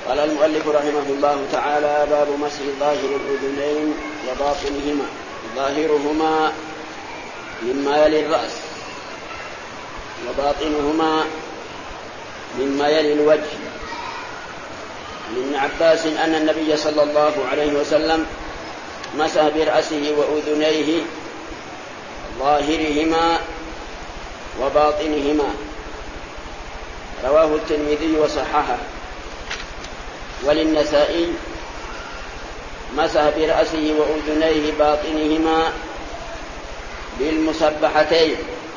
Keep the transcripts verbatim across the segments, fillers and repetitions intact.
قال المؤلف رحمه الله تعالى: باب مسح ظاهر الأذنين وباطنهما. ظاهرهما مما يلي الرأس، وباطنهما مما يلي الوجه. عن ابن عباس أن النبي صلى الله عليه وسلم مسح برأسه وأذنيه ظاهرهما وباطنهما. رواه الترمذي وصححه. وللنسائي: مسح برأسه وأذنيه باطنهما بالمسبحتين.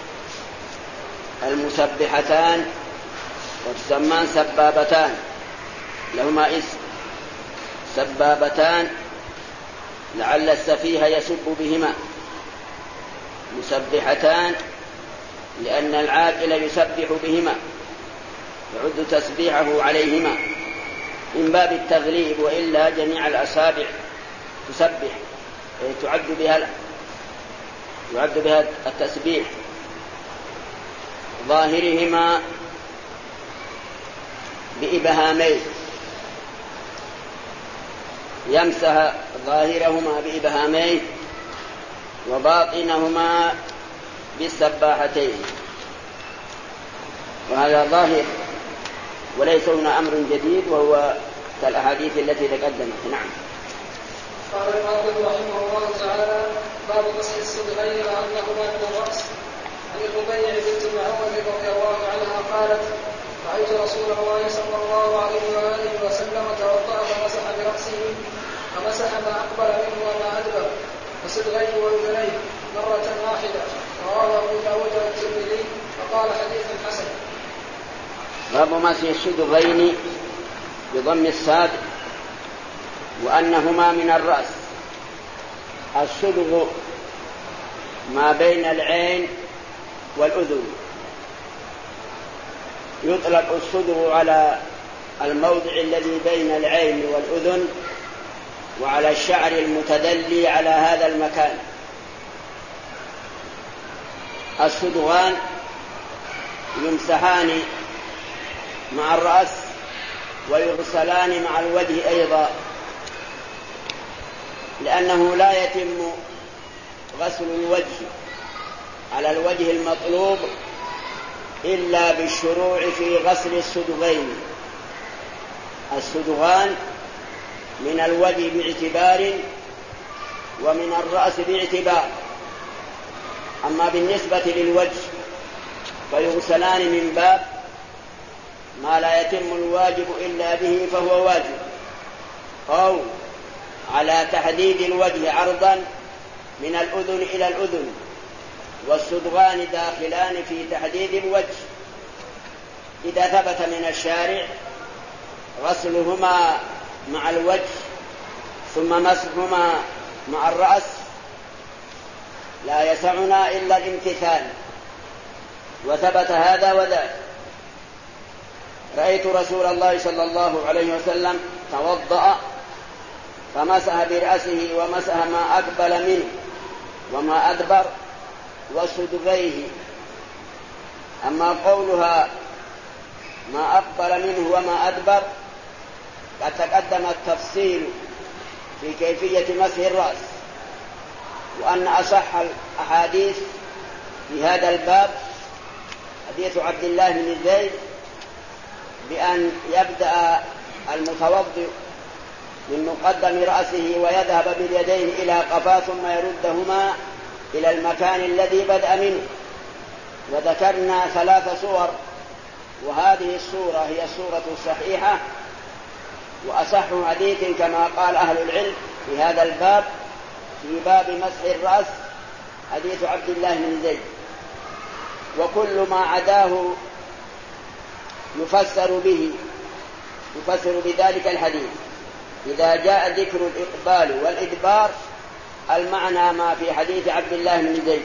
المسبحتان وتسمان سبابتان، لهما اسم سبابتان لعل السفيه يسب بهما. مسبحتان لأن العاقل يسبح بهما، يعد تسبيحه عليهما من باب التغليب، وإلا جميع الأصابع تسبح، تعد بها يعد بها التسبيح. ظاهرهما بإبهامين، يمسح ظاهرهما بإبهامين وباطنهما بالسباحتين. وهذا ظاهر وليس هنا أمر جديد، وهو كالأحاديث التي تقدمت. نعم. قال الحافظ رحمه الله تعالى: باب مسح الصدغين وأنهما من الرأس. عن الربيع بنت معوذ رضي الله عنها قالت: رأيت رسول الله صلى الله عليه وآله وسلم توضأ فمسح برأسه، فمسح ما أقبل منه وما أدبر، وصدغيه وأذنيه مرة واحدة. رواه أبو داود والترمذي وقال حديث حسن. باب مسح الصدغين بضم الصاد وأنهما من الرأس. الصدغ ما بين العين والأذن. يطلق الصدغ على الموضع الذي بين العين والأذن، وعلى الشعر المتدلي على هذا المكان. الصدغان يمسحان مع الرأس ويغسلان مع الوجه أيضا، لأنه لا يتم غسل الوجه على الوجه المطلوب إلا بالشروع في غسل الصدغين. الصدغان من الوجه باعتبار ومن الرأس باعتبار. أما بالنسبة للوجه فيغسلان من باب ما لا يتم الواجب إلا به فهو واجب، أو على تحديد الوجه عرضا من الأذن إلى الأذن، والصدغان داخلان في تحديد الوجه. إذا ثبت من الشارع غسلهما مع الوجه ثم مسحهما مع الرأس لا يسعنا إلا الامتثال، وثبت هذا وذاك. رأيت رسول الله صلى الله عليه وسلم توضأ فمسح برأسه ومسح ما أقبل منه وما أدبر وصدغيه. أما قولها ما أقبل منه وما أدبر قد تقدم التفصيل في كيفية مسح الرأس، وأن أصح الأحاديث في هذا الباب حديث عبد الله بن زيد بأن يبدأ المتوضئ من مقدم رأسه ويذهب باليدين إلى قفاه ثم يردهما إلى المكان الذي بدأ منه. وذكرنا ثلاث صور، وهذه الصورة هي الصورة الصحيحة وأصح حديث كما قال أهل العلم في هذا الباب، في باب مسح الرأس، حديث عبد الله بن زيد. وكل ما عداه يفسر به يفسر بذلك الحديث. إذا جاء ذكر الإقبال والإدبار المعنى ما في حديث عبد الله بن زيد.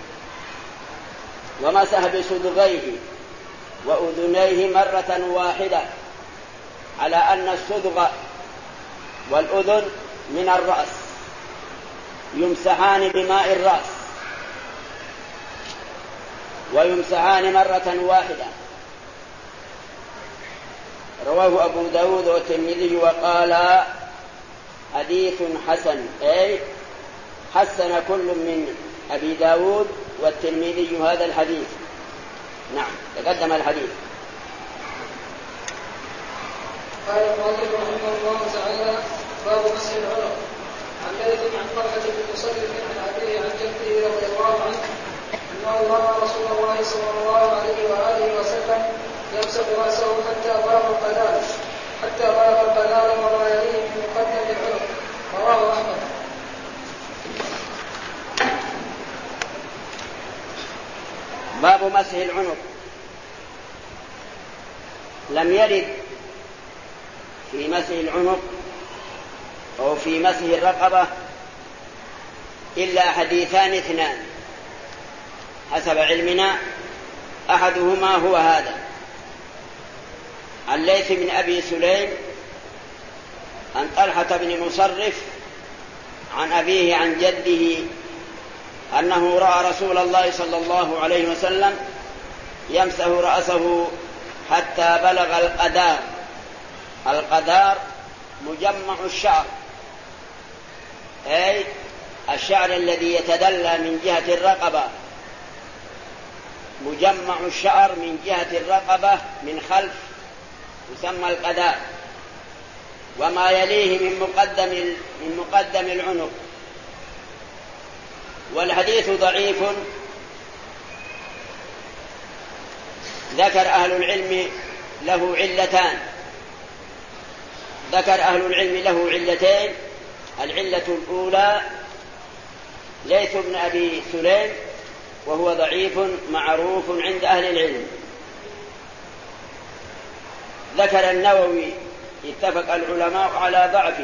ومسح بصدغيه وأذنيه مرة واحدة، على أن الصدغ والأذن من الرأس يمسحان بماء الرأس ويمسحان مرة واحدة. رواه أبو داود والترمذي وقال حديث حسن، أي حسن كل من أبي داود والترمذي هذا الحديث. نعم، تقدم الحديث. قال المؤلف رحمه الله تعالى: باب مسح العنق. عن ليث عن طلحة بن مصرف عن أبيه عن جده رضي الله عنه أنه رأى رسول الله صلى الله عليه وآله وسلم يمسح رأسه حتى بلغ القدام حتى بلغ القدام وما يليه من مقدم العنق. رواه أحمد. باب مسح العنق. لم يرد في مسح العنق أو في مسح الرقبة إلا حديثان اثنان حسب علمنا، أحدهما هو هذا عن ليث بن أبي سليم عن طلحة بن مصرف عن أبيه عن جده أنه رأى رسول الله صلى الله عليه وسلم يمسح رأسه حتى بلغ القدار. القدار مجمع الشعر، أي الشعر الذي يتدلى من جهة الرقبة، مجمع الشعر من جهة الرقبة من خلف يسمى القدار، وما يليه من مقدم من مقدم العنق. والحديث ضعيف، ذكر أهل العلم له علتان ذكر أهل العلم له علتين. العلة الأولى ليث بن أبي سليم وهو ضعيف معروف عند أهل العلم. ذكر النووي اتفق العلماء على ضعفه،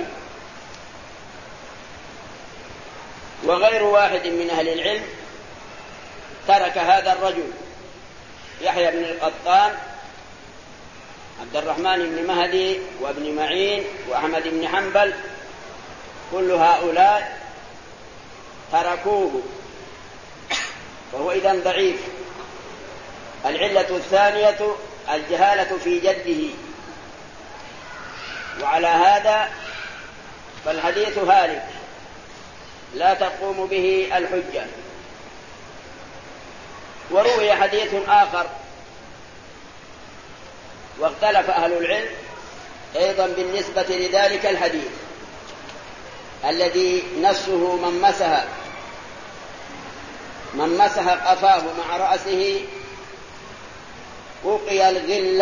وغير واحد من أهل العلم ترك هذا الرجل. يحيى بن القطان، عبد الرحمن بن مهدي، وابن معين، وأحمد بن حنبل، كل هؤلاء تركوه، وهو إذن ضعيف. العلة الثانية الجهالة في جده، وعلى هذا فالحديث هالك لا تقوم به الحجة. وروي حديث آخر واختلف أهل العلم أيضا بالنسبة لذلك الحديث الذي نصه من مسح من مسح قفاه مع رأسه وقي الغل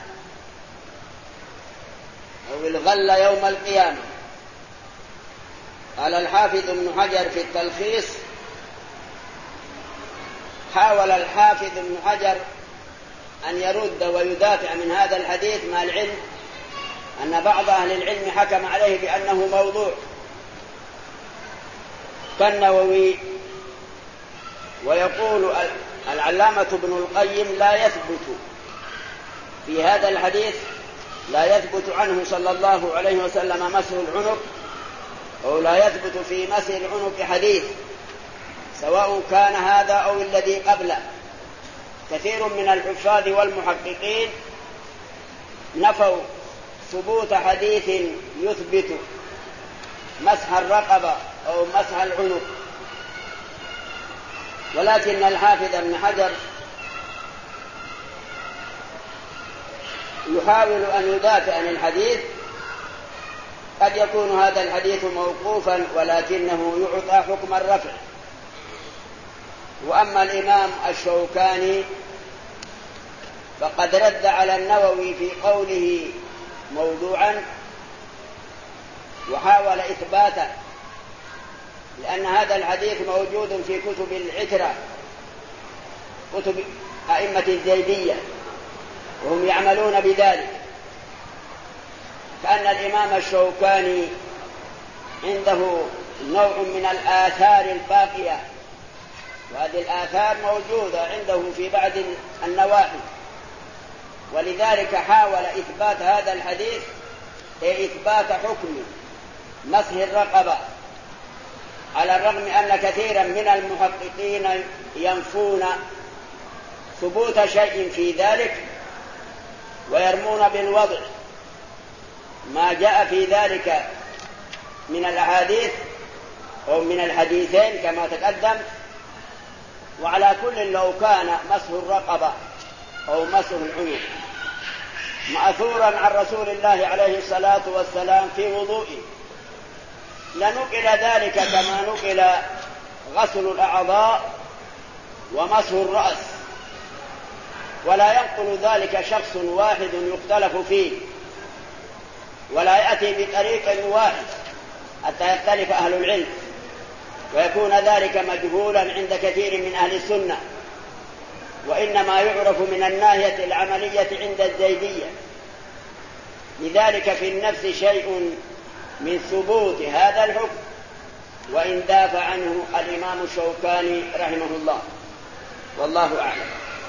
أو الغل يوم القيامة. قال الحافظ ابن حجر في التلخيص: حاول الحافظ ابن حجر أن يرد ويدافع من هذا الحديث مع العلم أن بعض أهل العلم حكم عليه بأنه موضوع كالنووي. ويقول العلامة ابن القيم: لا يثبت في هذا الحديث لا يثبت عنه صلى الله عليه وسلم مسح العنق، أو لا يثبت في مسح العنق حديث، سواء كان هذا أو الذي قبله. كثير من الحفاظ والمحققين نفوا ثبوت حديث يثبت مسح الرقبة أو مسح العنق، ولكن الحافظ ابن حجر يحاول أن يدافع عن الحديث. قد يكون هذا الحديث موقوفا ولكنه يعطى حكم الرفع. وأما الإمام الشوكاني فقد رد على النووي في قوله موضوعا وحاول إثباته، لأن هذا الحديث موجود في كتب العترة، كتب أئمة الزيدية، وهم يعملون بذلك. كأن الإمام الشوكاني عنده نوع من الآثار الباقية، وهذه الآثار موجودة عنده في بعض النواحي، ولذلك حاول إثبات هذا الحديث، أي إثبات حكم مسح الرقبة، على الرغم أن كثيرا من المحققين ينفون ثبوت شيء في ذلك ويرمون بالوضع ما جاء في ذلك من الأحاديث أو من الحديثين كما تقدم. وعلى كل لو كان مسح الرقبة أو مسح العنق مأثورا عن رسول الله عليه الصلاة والسلام في وضوئه لنقل ذلك كما نقل غسل الأعضاء ومسح الرأس، ولا ينقل ذلك شخص واحد يختلف فيه، ولا يأتي بطريق واحد حتى يختلف أهل العلم ويكون ذلك مجهولا عند كثير من أهل السنة، وإنما يعرف من الناحية العملية عند الزيدية. لذلك في النفس شيء من ثبوت هذا الحكم، وإن دافع عنه الإمام الشوكاني رحمه الله، والله أعلم.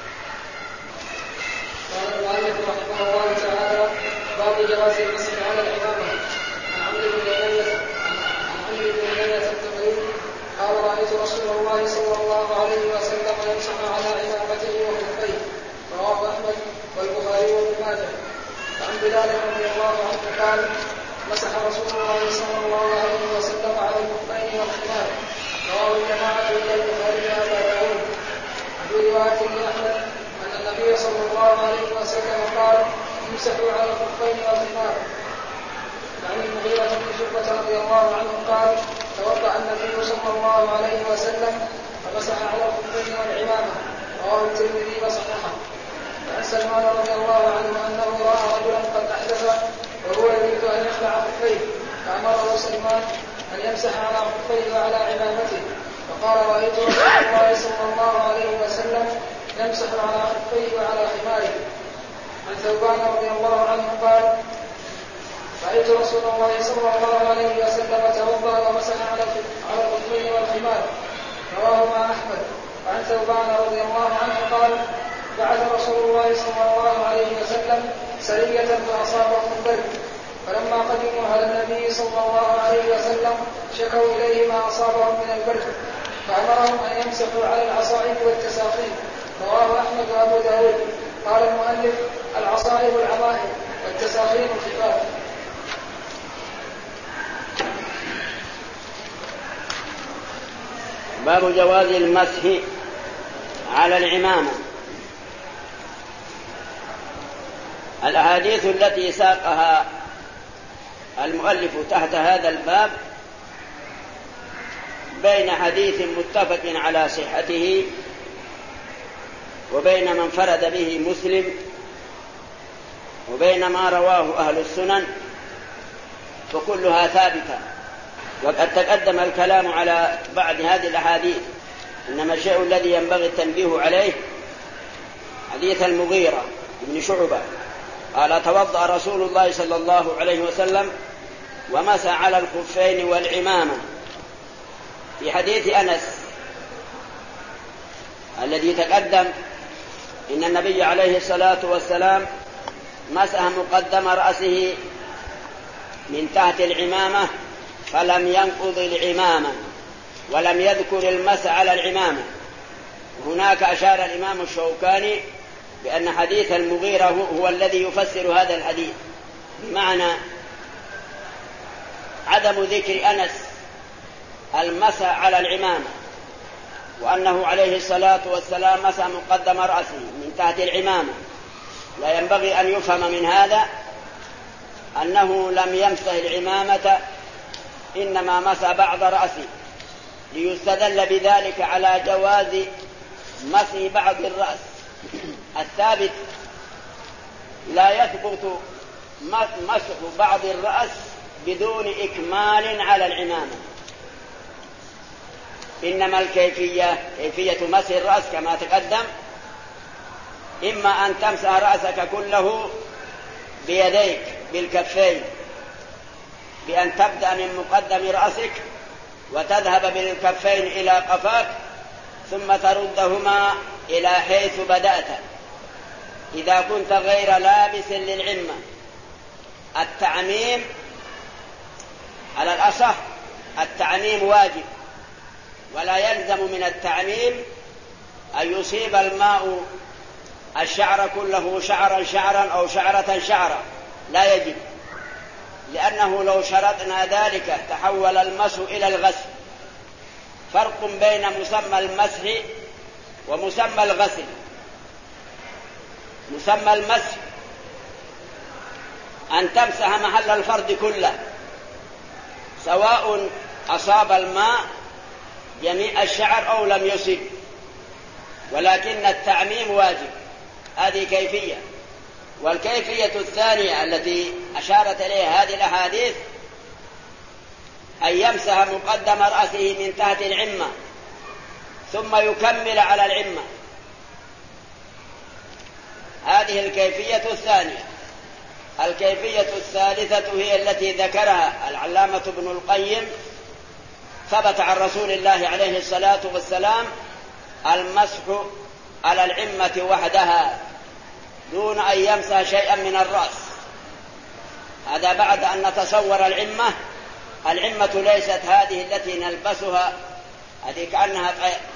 قال المؤلف رحمه الله تعالى: باب جواز المسح على العمامة. عن عمرو بن أمية عن عمرو بن أمية التميمي قال: رأيت رسول الله صلى الله عليه وسلم يمسح على عمامته وخفيه. رواه أحمد والبخاري وابن ماجه. عن بلال رضي الله عنه قال: مسح رسول الله صلى الله عليه وسلم على الخفين والخمار. رواه الجماعة إلا البخاري وأبا داود. وفي رواية لأحمد أن النبي صلى الله عليه وسلم قال: امسحوا على الخفين والخمار. عن المغيرة بن شعبة رضي الله عنه قال: توضأ النبي صلى الله عليه وسلم فمسح على الخفين والعمامة. رواه الترمذي وصححه. عن سلمان رضي الله عنه أنه رأى رجلا قد أحدث وهو يريد أن يخلع خفيه، فأمره سلمان أن يمسح على خفيه وعلى عمامته، فقال: رأيت رسول الله صلى الله عليه وسلم يمسح على خفيه وعلى حماره. عن ثوبان رضي الله عنه قال: رأيت رسول الله صلى الله عليه وسلم توضأ ومسح على الخفين والحمار. رواه مع أحمد. وعن ثوبان رضي الله عنه قال: بعث رسول الله صلى الله عليه وسلم سرية فأصابهم البرد، فلما قدموا على النبي صلى الله عليه وسلم شكوا إليه ما أصابهم من البرد، فأمرهم أن يمسحوا على العصائب والتساخين. رواه أحمد وأبو داود. قال المؤلف: العصائب العمائم والتساخين الخفاف. باب جواز المسح على العمامة. الأحاديث التي ساقها المؤلف تحت هذا الباب بين حديث متفق على صحته وبين من فرد به مسلم وبين ما رواه أهل السنن، فكلها ثابتة. وقد تقدم الكلام على بعض هذه الأحاديث، إنما الشيء الذي ينبغي التنبيه عليه حديث المغيرة بن شعبة قال: توضأ رسول الله صلى الله عليه وسلم ومسح على الخفين والعمامة. في حديث أنس الذي تقدم إن النبي عليه الصلاة والسلام مسح مقدم رأسه من تحت العمامة فلم ينقض العمامة ولم يذكر المسح على العمامة. هناك أشار الإمام الشوكاني بأن حديث المغيرة هو الذي يفسر هذا الحديث، بمعنى عدم ذكر أنس المسح على العمامة، وأنه عليه الصلاة والسلام مسح مقدم رأسه من تحت العمامة. لا ينبغي أن يفهم من هذا أنه لم يمسح العمامة، إنما مسح بعض رأسه، ليستدل بذلك على جواز مسح بعض الرأس. الثابت لا يثبت مسح بعض الرأس بدون إكمال على العمامة، إنما الكيفية كيفية مسح الرأس كما تقدم: إما أن تمسح رأسك كله بيديك بالكفين، بأن تبدأ من مقدم رأسك وتذهب بالكفين إلى قفاك ثم تردهما إلى حيث بدأت إذا كنت غير لابس للعمة. التعميم على الأصح التعميم واجب، ولا يلزم من التعميم أن يصيب الماء الشعر كله شعرا شعرا أو شعرة شعرا، لا يجب. لأنه لو شرطنا ذلك تحول المسح إلى الغسل. فرق بين مسمى المسح ومسمى الغسل. مسمى المسح أن تمسح محل الفرد كله، سواء أصاب الماء جميع الشعر أو لم يصب، ولكن التعميم واجب. هذه كيفية. والكيفية الثانية التي أشارت إليها هذه الأحاديث أن يمسح مقدم رأسه من تحت العمة ثم يكمل على العمة. هذه الكيفية الثانية. الكيفية الثالثة هي التي ذكرها العلامة ابن القيم، ثبت عن رسول الله عليه الصلاة والسلام المسح على العمة وحدها دون أن يمسح شيئا من الرأس. هذا بعد أن نتصور العمة. العمة ليست هذه التي نلبسها، هذه كأنها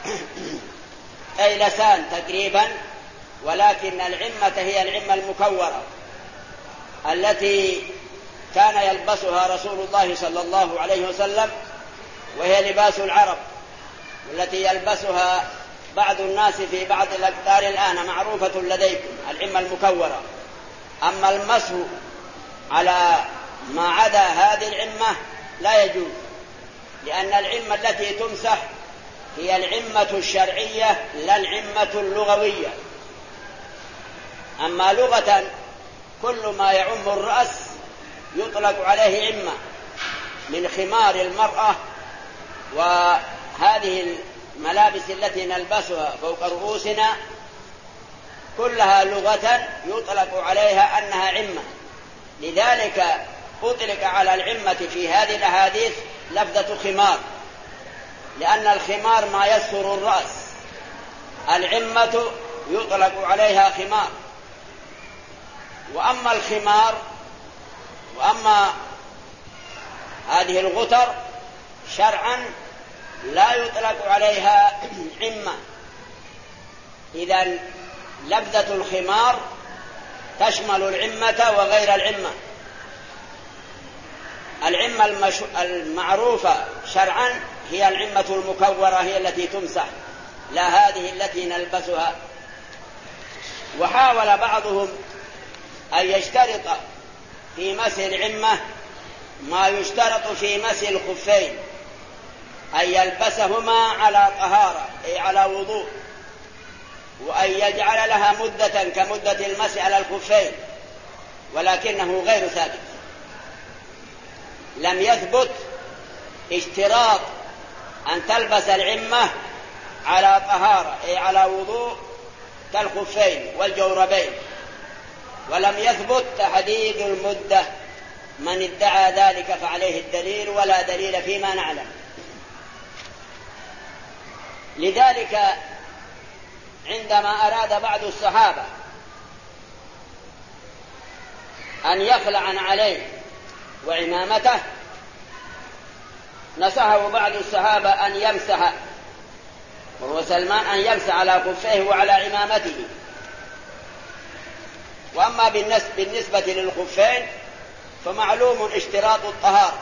قيلسان تقريبا، ولكن العمة هي العمة المكورة التي كان يلبسها رسول الله صلى الله عليه وسلم، وهي لباس العرب، والتي يلبسها بعض الناس في بعض الأقطار الآن معروفة لديكم، العمة المكورة. أما المسح على ما عدا هذه العمة لا يجوز، لأن العمة التي تمسح هي العمة الشرعية لا العمة اللغوية. أما لغة كل ما يعم الرأس يطلق عليه عمة، من خمار المرأة وهذه الملابس التي نلبسها فوق رؤوسنا كلها لغة يطلق عليها أنها عمة. لذلك أطلق على العمة في هذه الأحاديث لفظة خمار، لأن الخمار ما يستر الرأس، العمة يطلق عليها خمار. وأما الخمار وأما هذه الغتر شرعا لا يطلق عليها عمة. إذن لفظة الخمار تشمل العمة وغير العمة. العمة المش... المعروفة شرعا هي العمة المكورة، هي التي تمسح، لا هذه التي نلبسها. وحاول بعضهم أن يشترط في مسح العمة ما يشترط في مسح الخفين، أن يلبسهما على طهارة أي على وضوء، وأن يجعل لها مدة كمدة المسح على الخفين، ولكنه غير ثابت. لم يثبت اشتراط أن تلبس العمة على طهارة أي على وضوء كالخفين والجوربين، ولم يثبت تحديد المدة. من ادعى ذلك فعليه الدليل، ولا دليل فيما نعلم. لذلك عندما أراد بعض الصحابة أن يخلع عن عليه وعمامته نصحه بعض الصحابة أن يمسح، وهو سلمان، أن يمسح على خفيه وعلى عمامته. وأما بالنسبة للخفين فمعلوم اشتراط الطهارة،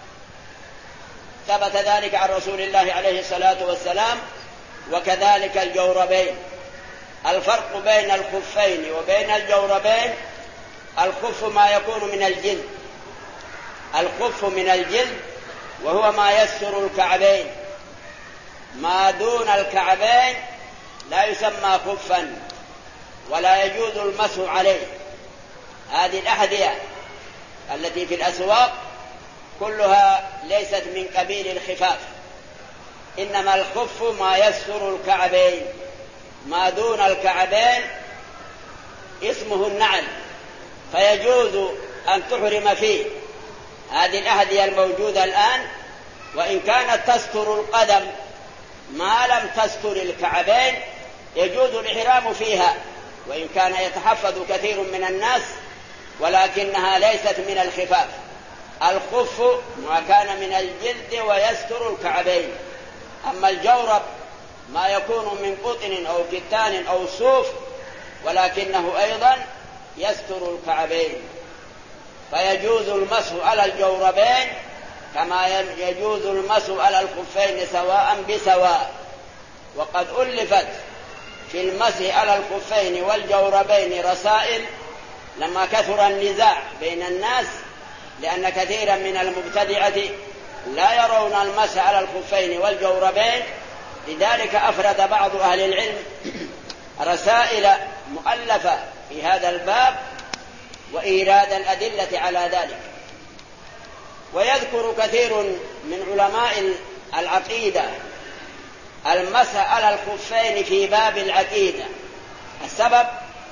ثبت ذلك عن رسول الله عليه الصلاة والسلام، وكذلك الجوربين. الفرق بين الخفين وبين الجوربين: الخف ما يكون من الجلد، الخف من الجلد وهو ما يستر الكعبين، ما دون الكعبين لا يسمى خفا ولا يجوز المسح عليه. هذه الأحذية التي في الأسواق كلها ليست من قبيل الخفاف، إنما الخف ما يستر الكعبين، ما دون الكعبين اسمه النعل، فيجوز أن تحرم فيه. هذه الأحذية الموجودة الآن وإن كانت تستر القدم ما لم تستر الكعبين يجوز الإحرام فيها، وإن كان يتحفظ كثير من الناس، ولكنها ليست من الخفاف. الخف ما كان من الجلد ويستر الكعبين. أما الجورب ما يكون من قطن أو كتان أو صوف، ولكنه أيضا يستر الكعبين. فيجوز المسح على الجوربين كما يجوز المسح على الخفين سواء بسواء. وقد ألفت في المسح على الخفين والجوربين رسائل لما كثر النزاع بين الناس، لأن كثيرا من المبتدعة لا يرون المسح على الخفين والجوربين، لذلك أفرد بعض أهل العلم رسائل مؤلفة في هذا الباب وإيراد الأدلة على ذلك. ويذكر كثير من علماء العقيدة المسح على الخفين في باب العقيدة. السبب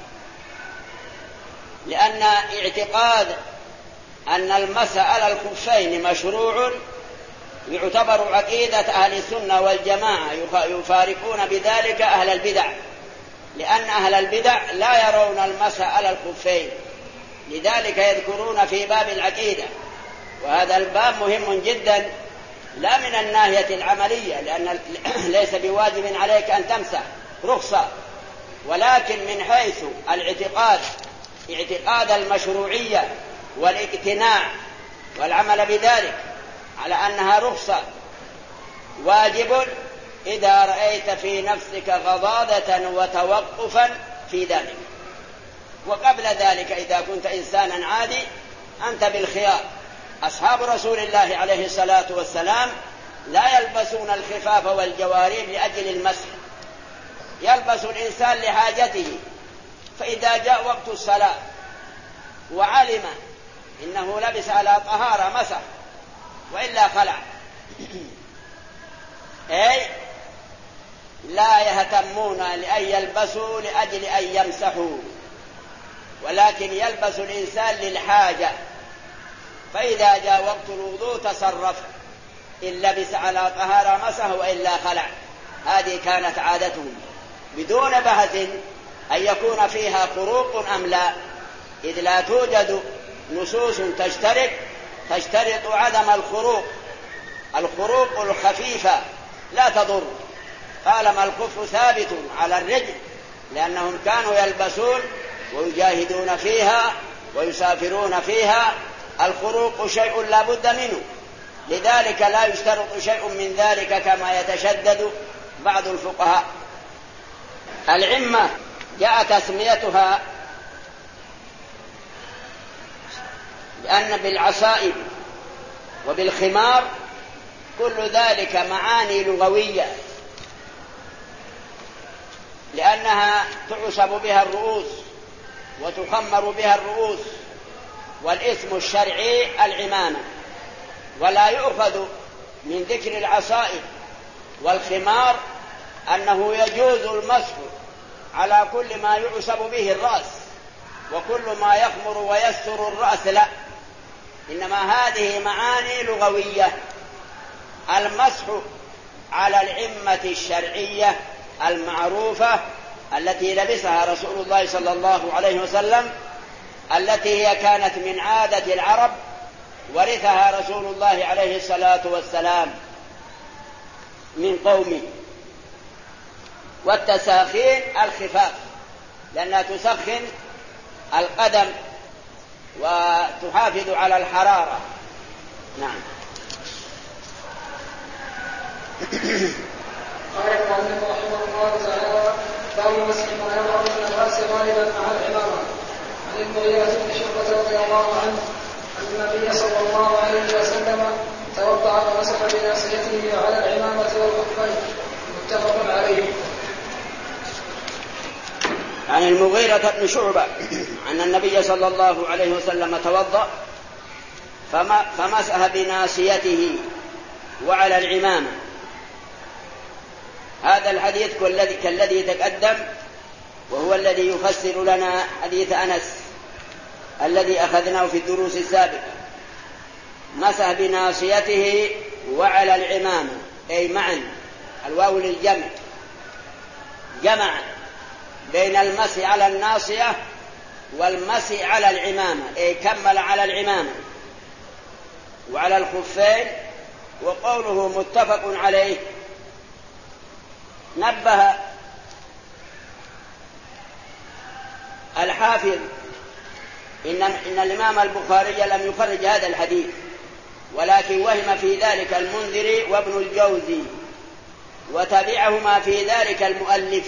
لأن اعتقاد أن المسح على الخفين مشروع يعتبر عقيدة أهل السنة والجماعة، يفارقون بذلك أهل البدع، لأن أهل البدع لا يرون المسح على الخفين، لذلك يذكرون في باب العقيدة. وهذا الباب مهم جدا، لا من الناحية العملية لأن ليس بواجب عليك أن تمسح، رخصة، ولكن من حيث الاعتقاد، اعتقاد المشروعية والاقتناع والعمل بذلك على أنها رخصة واجب إذا رأيت في نفسك غضاضة وتوقفا في ذلك. وقبل ذلك إذا كنت إنسانا عادي أنت بالخيار. أصحاب رسول الله عليه الصلاة والسلام لا يلبسون الخفاف والجوارب لأجل المسح، يلبس الإنسان لحاجته، فإذا جاء وقت الصلاة وعلم إنه لبس على طهارة مسح، وإلا خلع. أي لا يهتمون لأن يلبسوا لأجل أن يمسحوا، ولكن يلبس الإنسان للحاجة، فإذا جاء وقت الوضوء تصرف، إن لبس على طهارة مسح وإلا خلع. هذه كانت عادتهم بدون بحث أن يكون فيها خروق أم لا، إذ لا توجد نصوص تشترط تشترط عدم الخروق. الخروق الخفيفة لا تضر طالما الخف ثابت على الرجل، لأنهم كانوا يلبسون ويجاهدون فيها ويسافرون فيها. الخروق شيء لا بد منه، لذلك لا يشترط شيء من ذلك كما يتشدد بعض الفقهاء. العمة جاء تسميتها لأن بالعصائب وبالخمار كل ذلك معاني لغوية، لأنها تعصب بها الرؤوس وتخمر بها الرؤوس، والاسم الشرعي العمامة. ولا يؤخذ من ذكر العصائب والخمار أنه يجوز المسح على كل ما يعصب به الرأس وكل ما يخمر ويستر الرأس، لا، إنما هذه معاني لغوية. المسح على العمة الشرعية المعروفة التي لبسها رسول الله صلى الله عليه وسلم، التي هي كانت من عادة العرب ورثها رسول الله عليه الصلاة والسلام من قومه. والتساخين الخفاف، لأنها تسخن القدم وتحافظ على الحرارة. نعم. قال المؤلف رحمه الله تعالى: باب مسح ما يظهر من الراس غالبا مع العمامة. عن المغيرة بن شعبة رضي الله عنه أن النبي صلى الله عليه وسلم توضأ ومسح بناصيته على العمامة والخفين، متفق عليه. عن المغيرة بن شعبة أن النبي صلى الله عليه وسلم توضأ فمسح بناصيته وعلى العمامة. هذا الحديث كالذي تقدم، وهو الذي يفسر لنا حديث أنس الذي أخذناه في الدروس السابقة. مسح بناصيته وعلى العمامة، أي معا، الواو للجمع، جمع بين المسح على الناصية والمسح على العمامة، أي كمل على العمامة وعلى الخفين. وقوله متفق عليه نبه الحافظ إن, إن الإمام البخاري لم يخرج هذا الحديث، ولكن وهم في ذلك المنذري وابن الجوزي، وتبعهما في ذلك المؤلف.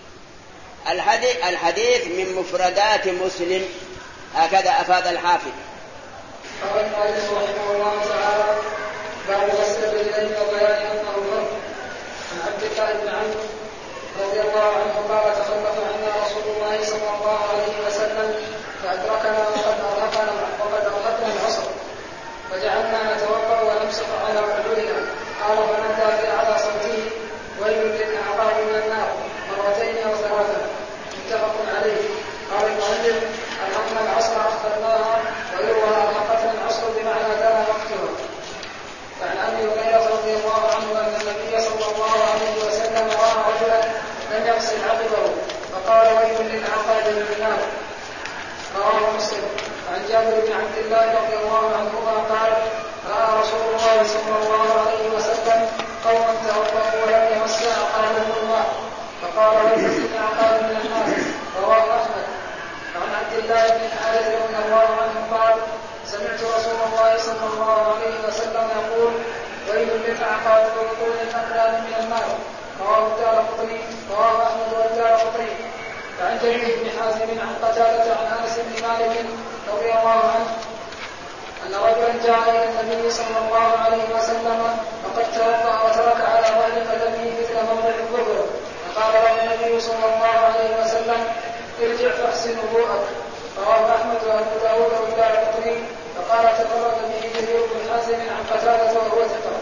الحديث من مفردات مسلم، هكذا أفاد الحافظ. قال المؤلف رحمه الله تعالى: باب غسل الرجلين وبيان أنه فرض. عن عبد الله بن عمرو رضي الله عنه قال: تخلف عنا رسول الله صلى الله عليه وسلم فأدركنا وقد أرهقنا وقد أرهقنا العصر، فجعلنا نتوضأ ونمسح على رجلنا. قال: فنادى في أعلى صوته: ويل للأعقاب من النار، مرتين أو ثلاثا. متفق عليه. قال المؤلف: أرهقنا العصر أخذناها، ويروى أرهقتنا العصر بمعنى دام وقتها. فعن أبي هريرة رضي الله عنه أن النبي صلى الله عليه وسلم رأى رجلا لم يغسل عقبه فقال: ويل للأعقاب من النار. رواه مسلم. عن جابر بن عبد الله رضي الله عنهما قال: رأى رسول الله صلى الله عليه وسلم قوما توضأوا ولم يمسوا أعقابهم الماء فقال: ويل للأعقاب من النار. رواه أحمد. عن عبد الله بن الحارث رضي الله عنه قال: سمعت رسول الله صلى الله عليه وسلم يقول: ويل للأعقاب بطون الأقلام من النار. رواه الدارقطني. رواه أحمد والدارقطني. عن جرير بن حازم عن قتادة عن أنس بن مالك رضي الله عنه أن رجلا جاء إلى النبي صلى الله عليه وسلم وقد توضأ وترك على ظهر قدمه مثل موضع الظهر، فقال له النبي صلى الله عليه وسلم: ارجع فاحسن وضوءك. رواه أحمد وأبو داود والدارقطني. فقال: تفرد به جرير بن حازم عن قتادة وهو ثقة.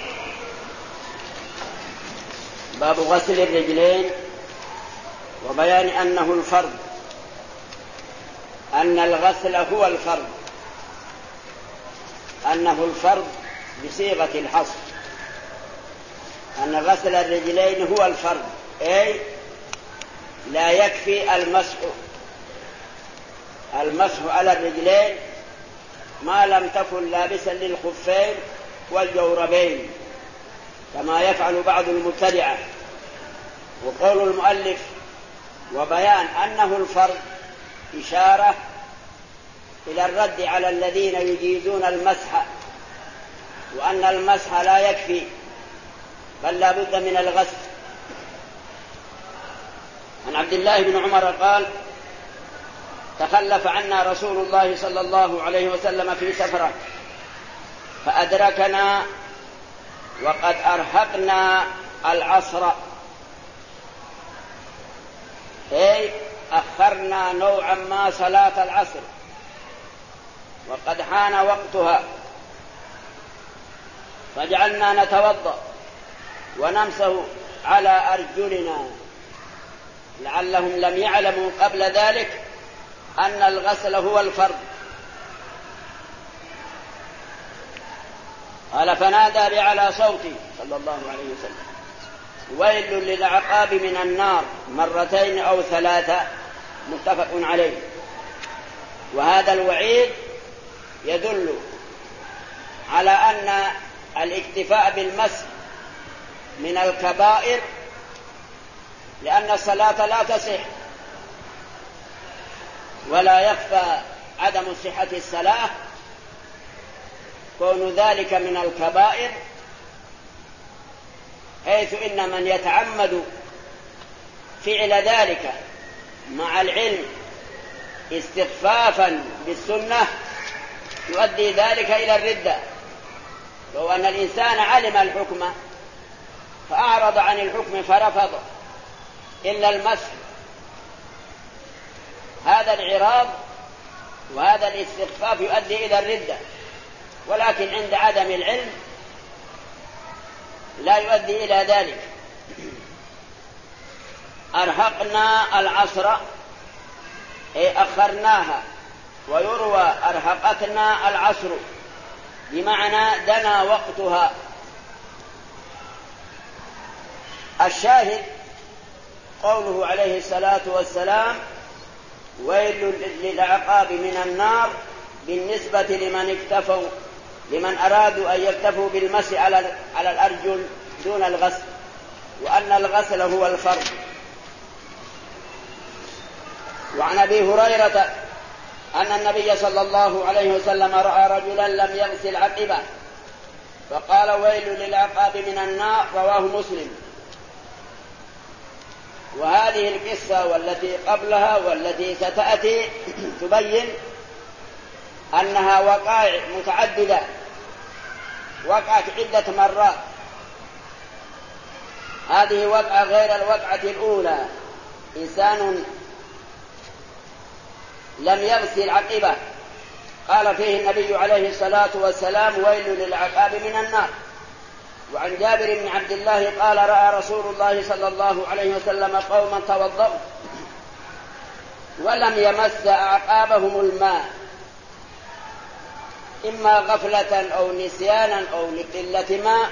باب غسل الرجلين وبيان أنه الفرض، أن الغسل هو الفرض، أنه الفرض بصيغة الحصر، أن غسل الرجلين هو الفرض، أي لا يكفي المسح المسح على الرجلين ما لم تكن لابسا للخفين والجوربين كما يفعل بعض المبتدعة. وقول المؤلف وبيان أنه الفرض إشارة إلى الرد على الذين يجيزون المسح، وأن المسح لا يكفي بل لا بد من الغسل. عن عبد الله بن عمر قال: تخلف عنا رسول الله صلى الله عليه وسلم في سفرة فأدركنا وقد أرهقنا العصر، أي أخرنا نوعا ما صلاة العصر وقد حان وقتها، فجعلنا نتوضأ ونمسح على أرجلنا، لعلهم لم يعلموا قبل ذلك أن الغسل هو الفرض. قال: فنادى بأعلى صوته صلى الله عليه وسلم: ويل للأعقاب من النار، مرتين أو ثلاثة. متفق عليه. وهذا الوعيد يدل على أن الاكتفاء بالمسح من الكبائر، لأن الصلاة لا تصح، ولا يخفى عدم صحة الصلاة كون ذلك من الكبائر، حيث إن من يتعمد فعل ذلك مع العلم استخفافا بالسنة يؤدي ذلك إلى الردة. لو أن الإنسان علم الحكم فأعرض عن الحكم فرفض إلا المسح، هذا الإعراض وهذا الاستخفاف يؤدي إلى الردة، ولكن عند عدم العلم لا يؤدي إلى ذلك. أرهقنا العصر أي أخرناها، ويروى أرهقتنا العصر بمعنى دنا وقتها. الشاهد قوله عليه الصلاة والسلام: ويل للأعقاب من النار، بالنسبة لمن اكتفوا لمن أرادوا أن يكتفوا بالمسح على على الأرجل دون الغسل، وأن الغسل هو الفرض. وعن أبي هريرة أن النبي صلى الله عليه وسلم رأى رجلا لم يغسل عقبه فقال ويل للعقاب من النار، رواه مسلم. وهذه القصة والتي قبلها والتي ستأتي تبين أنها وقائع متعددة وقعت عدة مرات. هذه وقعة غير الوقعة الأولى، إنسان لم يغسل عقبه قال فيه النبي عليه الصلاة والسلام ويل للعقاب من النار. وعن جابر بن عبد الله قال رأى رسول الله صلى الله عليه وسلم قوما توضؤوا ولم يمس أعقابهم الماء إما غفلة أو نسيانا أو لقلة ماء،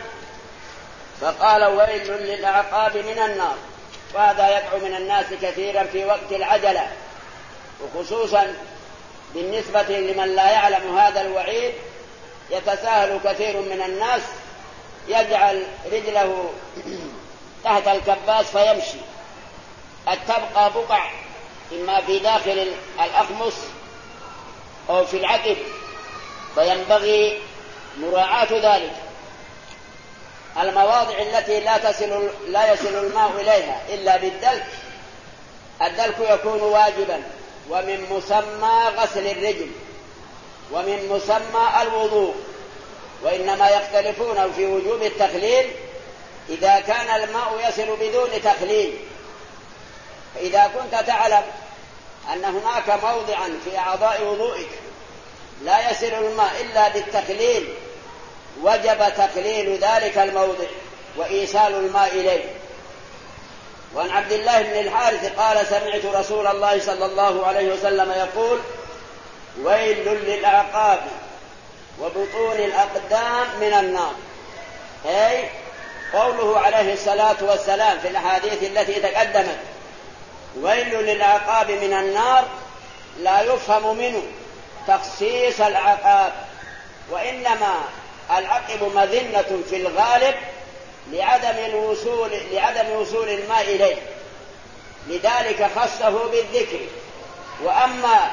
فقال ويل للعقاب من النار. وهذا يقع من الناس كثيرا في وقت العجلة، وخصوصا بالنسبة لمن لا يعلم هذا الوعيد يتساهل كثير من الناس يجعل رجله تحت الكباس فيمشي، قد تبقى بقع إما في داخل الأخمص أو في العقب، فينبغي مراعاة ذلك. المواضع التي لا تصل لا يصل الماء إليها إلا بالدلك، الدلك يكون واجبا، ومن مسمى غسل الرجل ومن مسمى الوضوء، وإنما يختلفون في وجوب التخليل إذا كان الماء يصل بدون تخليل. فإذا كنت تعلم أن هناك موضعا في أعضاء وضوئك لا يصل الماء إلا بالتخليل وجب تخليل ذلك الموضع وإيصال الماء إليه. وعن عبد الله بن الحارث قال سمعت رسول الله صلى الله عليه وسلم يقول ويل للأعقاب وبطون الأقدام من النار، أي قوله عليه الصلاة والسلام في الأحاديث التي تقدمت ويل للعقاب من النار لا يفهم منه تخصيص العقاب، وإنما العقب مذنة في الغالب لعدم الوصول لعدم وصول الماء إليه، لذلك خصه بالذكر. وأما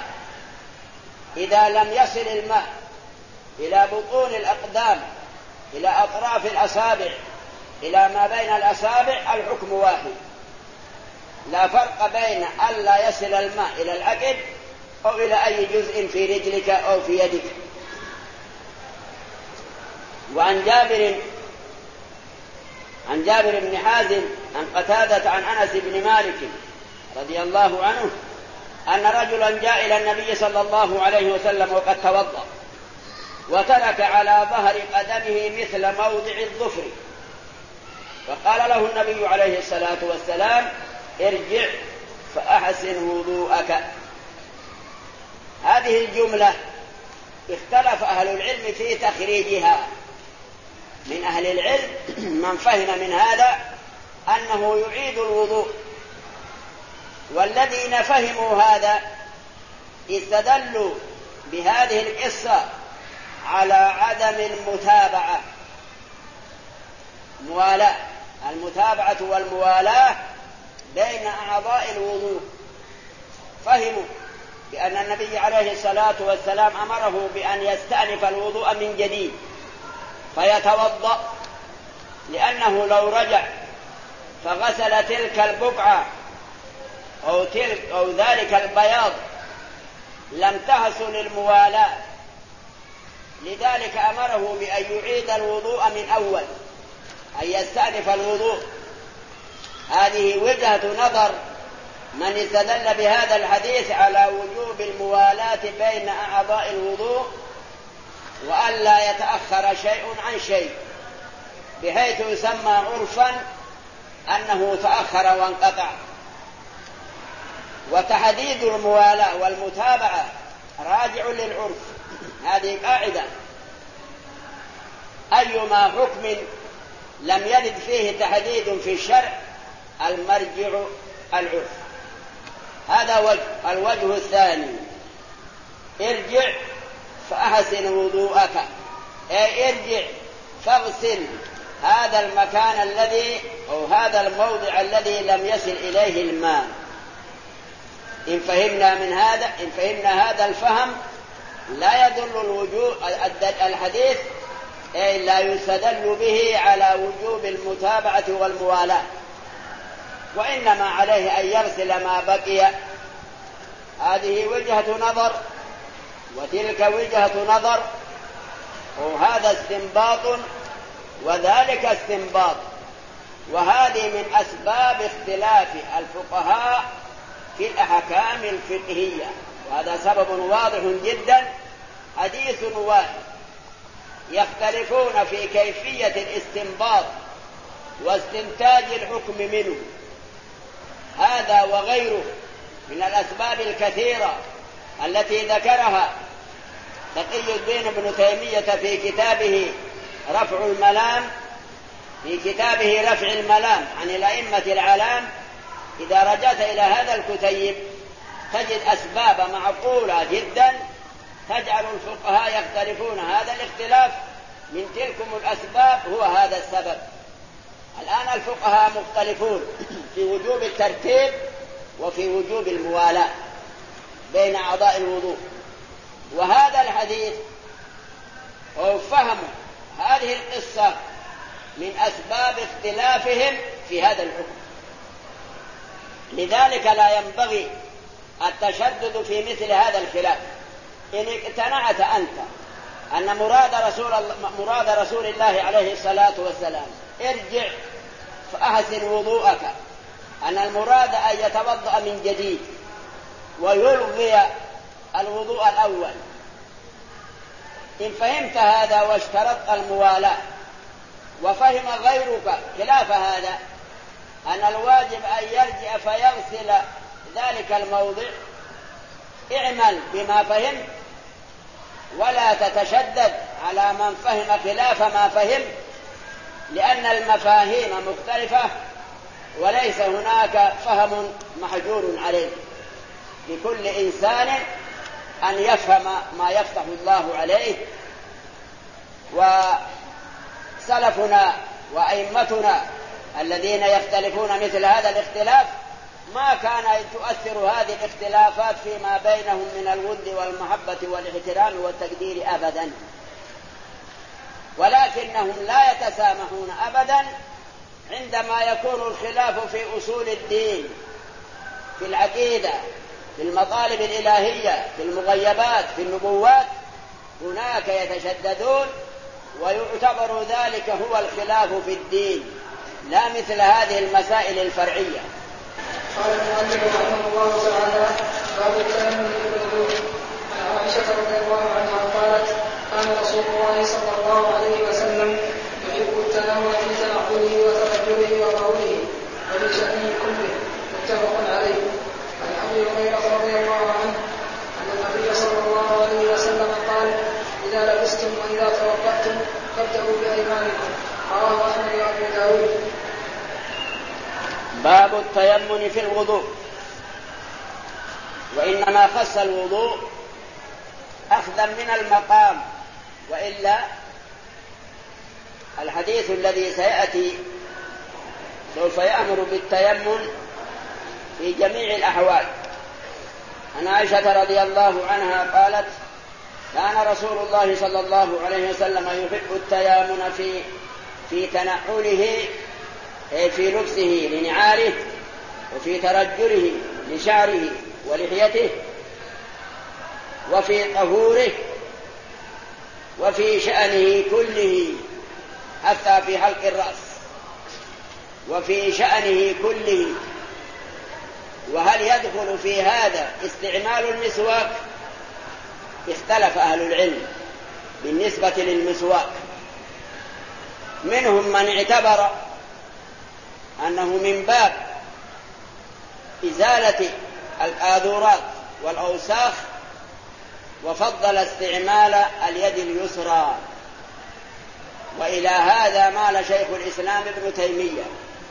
إذا لم يصل الماء إلى بطون الأقدام إلى أطراف الأصابع إلى ما بين الأصابع الحكم واحد، لا فرق بين ألا يصل الماء إلى العقب أو إلى أي جزء في رجلك أو في يدك. وعن جابر عن جابر بن حازم عن قتادة عن أنس بن مالك رضي الله عنه أن رجلا جاء إلى النبي صلى الله عليه وسلم وقد توضأ وترك على ظهر قدمه مثل موضع الظفر، فقال له النبي عليه الصلاة والسلام ارجع فأحسن وضوءك. هذه الجملة اختلف أهل العلم في تخريجها. من أهل العلم من فهم من هذا أنه يعيد الوضوء، والذين فهموا هذا استدلوا بهذه القصة على عدم المتابعة موالاة المتابعة والموالاة بين أعضاء الوضوء. فهموا بأن النبي عليه الصلاة والسلام أمره بأن يستأنف الوضوء من جديد فيتوضأ، لأنه لو رجع فغسل تلك البقعة أو, تلك أو ذلك البياض لم تحصل الموالاة، لذلك أمره بأن يعيد الوضوء من أول، أن يستأنف الوضوء. هذه وجهة نظر من استدل بهذا الحديث على وجوب الموالاة بين أعضاء الوضوء، وألا يتأخر شيء عن شيء، بحيث يسمى عرفا أنه تأخر وانقطع. وتحديد الموالاة والمتابعة راجع للعرف، هذه قاعدة. أيما حكم لم يرد فيه تحديد في الشرع المرجع العرف. هذا وجه. الوجه الثاني ارجع فأحسن وضوءك، أي ارجع فاغسل هذا المكان الذي أو هذا الموضع الذي لم يصل إليه الماء. إن فهمنا من هذا إن فهمنا هذا الفهم لا يدل الوجوب الحديث أي لا يستدل به على وجوب المتابعة والموالاة، وإنما عليه أن يغسل ما بقي. هذه وجهة نظر وتلك وجهة نظر، وهذا استنباط وذلك استنباط، وهذه من أسباب اختلاف الفقهاء في الأحكام الفقهية، وهذا سبب واضح جدا. حديث واحد يختلفون في كيفية الاستنباط واستنتاج الحكم منه، هذا وغيره من الأسباب الكثيرة التي ذكرها تقي الدين ابن تيمية في كتابه رفع الملام في كتابه رفع الملام عن الأئمة العلام. إذا رجعت إلى هذا الكتيب تجد أسباب معقولة جدا تجعل الفقهاء يختلفون. هذا الاختلاف من تلكم الأسباب هو هذا السبب. الآن الفقهاء مختلفون في وجوب الترتيب وفي وجوب الموالاة بين أعضاء الوضوء، وهذا الحديث هو فهم هذه القصة من أسباب اختلافهم في هذا الحكم. لذلك لا ينبغي التشدد في مثل هذا الخلاف. إن اقتنعت أنت أن مراد رسول الله, مراد رسول الله عليه الصلاة والسلام ارجع فأحسن وضوءك، أن المراد أن يتوضأ من جديد ويلغي الوضوء الأول، إن فهمت هذا واشترطت الموالاة وفهم غيرك خلاف هذا أن الواجب أن يرجع فيغسل ذلك الموضع، اعمل بما فهم ولا تتشدد على من فهم خلاف ما فهم، لأن المفاهيم مختلفة وليس هناك فهم محجور عليه. لكل إنسان أن يفهم ما يفتح الله عليه. وسلفنا وأئمتنا الذين يختلفون مثل هذا الاختلاف ما كان تؤثر هذه الاختلافات فيما بينهم من الود والمحبة والاحترام والتقدير أبدا، ولكنهم لا يتسامحون أبدا عندما يكون الخلاف في أصول الدين، في العقيدة، في المطالب الإلهية، في المغيبات، في النبوات، هناك يتشددون ويعتبر ذلك هو الخلاف في الدين، لا مثل هذه المسائل الفرعية. قال المؤلف رحمه الله تعالى: باب التيمم بالوضوء. عن عائشة رضي الله عنها قالت: كان رسول الله صلى الله عليه وسلم يحب التناول في تنعله وترجله وقوله وفي شأنه كله، متفق عليه. عن أبي هريرة رضي الله عنه أن النبي صلى الله عليه وسلم قال: إذا لبستم وإذا توضأتم فابدأوا بأيمانكم. رواه أحمد وأبو داود. باب التيمم في الوضوء. وإنما خص الوضوء أخذا من المقام، وإلا الحديث الذي سيأتي سوف يأمر بالتيمم في جميع الأحوال. عن عائشة رضي الله عنها قالت: كان رسول الله صلى الله عليه وسلم يحب التيمم في في تنعله، في لبسه لنعاله، وفي ترجله لشعره ولحيته، وفي طهوره، وفي شأنه كله حتى في حلق الرأس، وفي شأنه كله. وهل يدخل في هذا استعمال المسواك؟ اختلف أهل العلم بالنسبة للمسواك، منهم من اعتبر أنه من باب إزالة الآذورات والأوساخ، وفضل استعمال اليد اليسرى، وإلى هذا مال شيخ الإسلام ابن تيمية.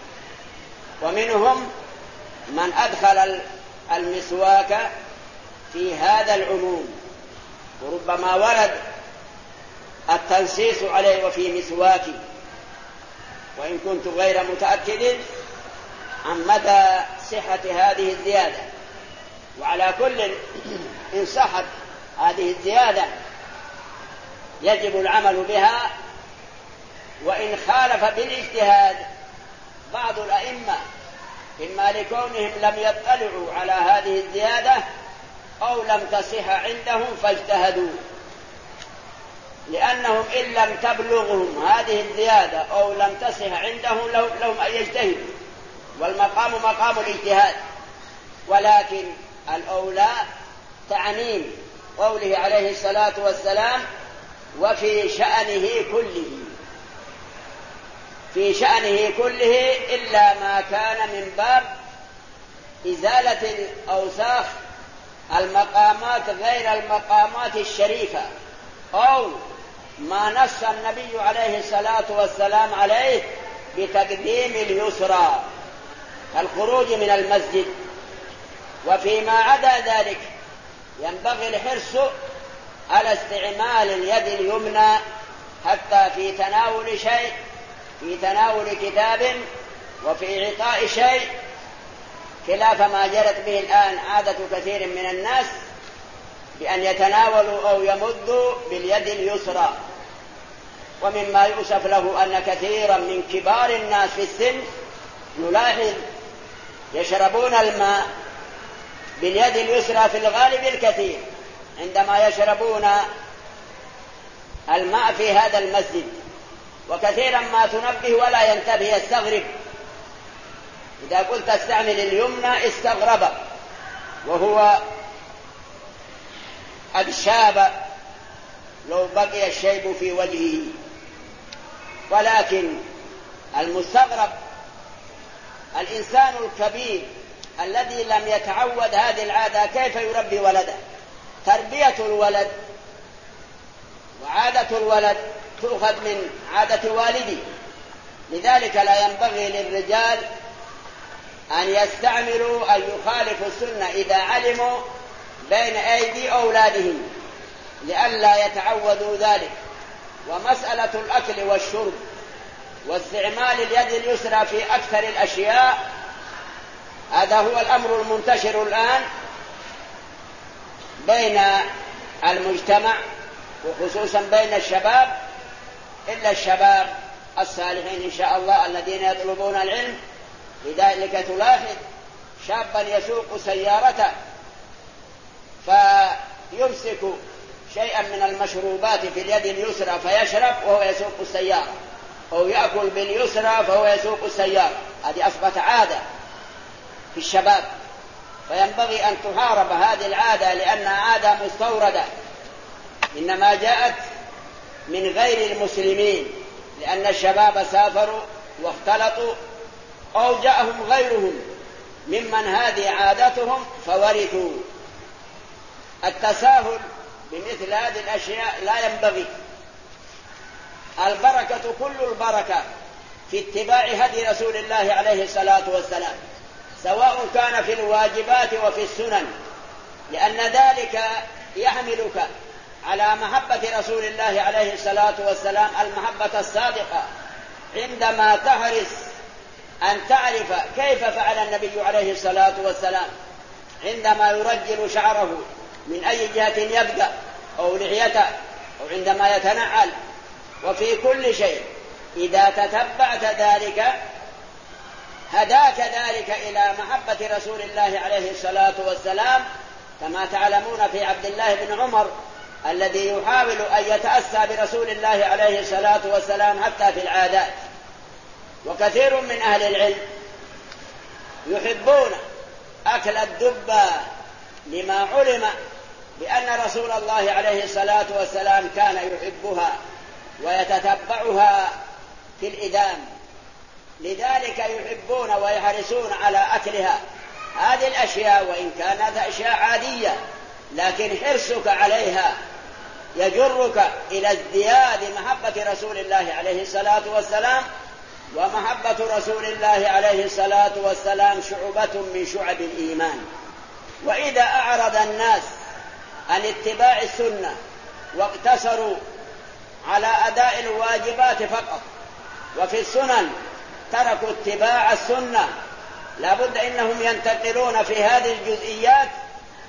ومنهم من أدخل المسواك في هذا العموم، وربما ورد التنصيص عليه وفي مسواكي، وإن كنت غير متأكد عن مدى صحة هذه الزيادة. وعلى كل إن صحت هذه الزيادة يجب العمل بها، وإن خالف بالاجتهاد بعض الأئمة إما لكونهم لم يطلعوا على هذه الزيادة أو لم تصح عندهم فاجتهدوا، لأنهم إن لم تبلغهم هذه الزيادة أو لم تصح عندهم لهم أن يجتهدوا، والمقام مقام الاجتهاد. ولكن الأولى تعميم قوله عليه الصلاة والسلام وفي شأنه كله، في شأنه كله إلا ما كان من باب إزالة الأوساخ المقامات غير المقامات الشريفة، أو ما نص النبي عليه الصلاة والسلام عليه بتقديم اليسرى كالخروج من المسجد. وفيما عدا ذلك ينبغي الحرص على استعمال اليد اليمنى حتى في تناول شيء، في تناول كتاب وفي إعطاء شيء، خلاف ما جرت به الآن عادة كثير من الناس بأن يتناولوا أو يمدوا باليد اليسرى. ومما يؤسف له أن كثيرا من كبار الناس في السن نلاحظ يشربون الماء باليد اليسرى في الغالب الكثير عندما يشربون الماء في هذا المسجد، وكثيرا ما تنبه ولا ينتبه يستغرب، إذا قلت استعمل اليمنى استغرب وهو قد شاب لو بقي الشيب في وجهه. ولكن المستغرب الإنسان الكبير الذي لم يتعود هذه العادة كيف يربي ولده؟ تربية الولد وعادة الولد تؤخذ من عادة والدي، لذلك لا ينبغي للرجال أن يستعملوا أن يخالفوا السنة إذا علموا بين أيدي أولادهم لئلا يتعودوا ذلك. ومسألة الأكل والشرب واستعمال اليد اليسرى في أكثر الأشياء هذا هو الأمر المنتشر الآن بين المجتمع وخصوصا بين الشباب، إلا الشباب الصالحين إن شاء الله الذين يطلبون العلم. لذلك تلاحظ شابا يسوق سيارته فيمسك شيئا من المشروبات في اليد اليسرى فيشرب وهو يسوق السيارة، أو يأكل باليسرى فهو يسوق السيارة. هذه أصبحت عادة في الشباب، فينبغي أن تحارب هذه العادة لأنها عادة مستوردة إنما جاءت من غير المسلمين، لأن الشباب سافروا واختلطوا أو جاءهم غيرهم ممن هذه عادتهم فورثوا. التساهل بمثل هذه الأشياء لا ينبغي. البركة كل البركة في اتباع هدي رسول الله عليه الصلاة والسلام، سواء كان في الواجبات وفي السنن، لأن ذلك يحملك على محبة رسول الله عليه الصلاة والسلام المحبة الصادقة، عندما تحرص أن تعرف كيف فعل النبي عليه الصلاة والسلام عندما يرجل شعره من أي جهة يبدأ أو لحيته أو عندما يتنعل، وفي كل شيء إذا تتبعت ذلك هداك ذلك إلى محبة رسول الله عليه الصلاة والسلام، كما تعلمون في عبد الله بن عمر الذي يحاول أن يتأسى برسول الله عليه الصلاة والسلام حتى في العادات. وكثير من أهل العلم يحبون أكل الدبة لما علم بأن رسول الله عليه الصلاة والسلام كان يحبها ويتتبعها في الإدام، لذلك يحبون ويحرصون على أكلها. هذه الأشياء وإن كانت أشياء عادية لكن حرصك عليها يجرك إلى ازدياد محبة رسول الله عليه الصلاة والسلام، ومحبة رسول الله عليه الصلاة والسلام شعبة من شعب الإيمان. وإذا أعرض الناس عن اتباع السنة واقتصروا على أداء الواجبات فقط وفي السنن تركوا اتباع السنة، لابد إنهم ينتقلون في هذه الجزئيات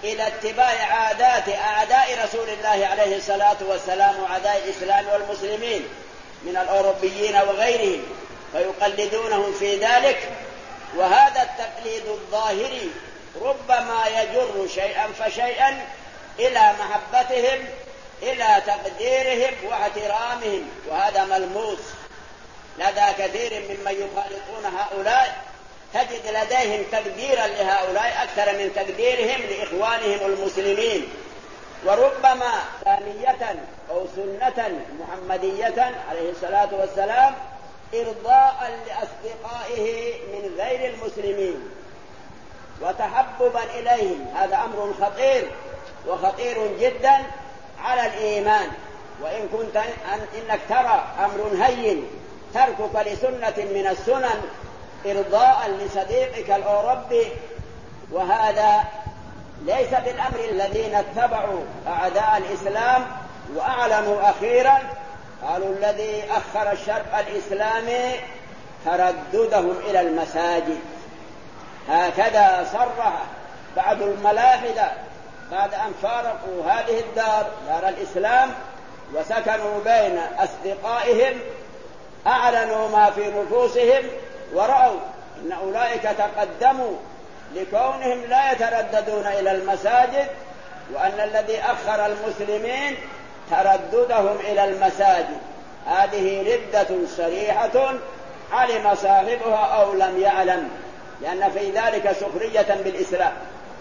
إلى اتباع عادات أعداء رسول الله عليه الصلاة والسلام وأعداء الإسلام والمسلمين من الأوروبيين وغيرهم، فيقلدونهم في ذلك. وهذا التقليد الظاهري ربما يجر شيئا فشيئا إلى محبتهم، إلى تقديرهم واحترامهم، وهذا ملموس لدى كثير ممن يخالطون هؤلاء. تجد لديهم تقديرا لهؤلاء أكثر من تقديرهم لإخوانهم المسلمين، وربما ثانية أو سنة محمدية عليه الصلاة والسلام إرضاء لأصدقائه من غير المسلمين وتحببا إليهم. هذا أمر خطير وخطير جدا على الإيمان. وإن كنت أن إنك ترى أمر هين تركك لسنة من السنن إرضاء لصديقك الأوروبي، وهذا ليس بالأمر. الذين اتبعوا أعداء الإسلام وأعلنوا أخيرا قالوا الذي أخر الشرق الإسلامي ترددهم إلى المساجد. هكذا صرح بعض الملاحدة بعد أن فارقوا هذه الدار دار الإسلام وسكنوا بين أصدقائهم، أعلنوا ما في نفوسهم ورأوا أن أولئك تقدموا لكونهم لا يترددون إلى المساجد، وأن الذي أخر المسلمين ترددهم إلى المساجد. هذه ردة صريحة علم صاحبها أو لم يعلم، لأن في ذلك سخرية بالإسلام.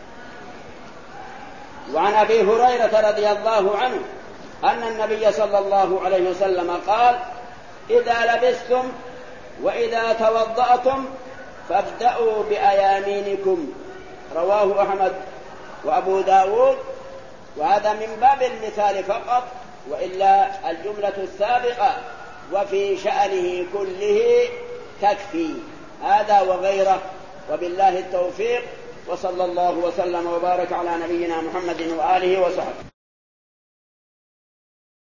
وعن أبي هريرة رضي الله عنه أن النبي صلى الله عليه وسلم قال: إذا لبستم وإذا توضأتم فابدأوا بأيامينكم. رواه أحمد وأبو داود. وهذا من باب المثال فقط، وإلا الجملة السابقة وفي شأنه كله تكفي هذا وغيره. وبالله التوفيق، وصلى الله وسلم وبارك على نبينا محمد وآله وصحبه.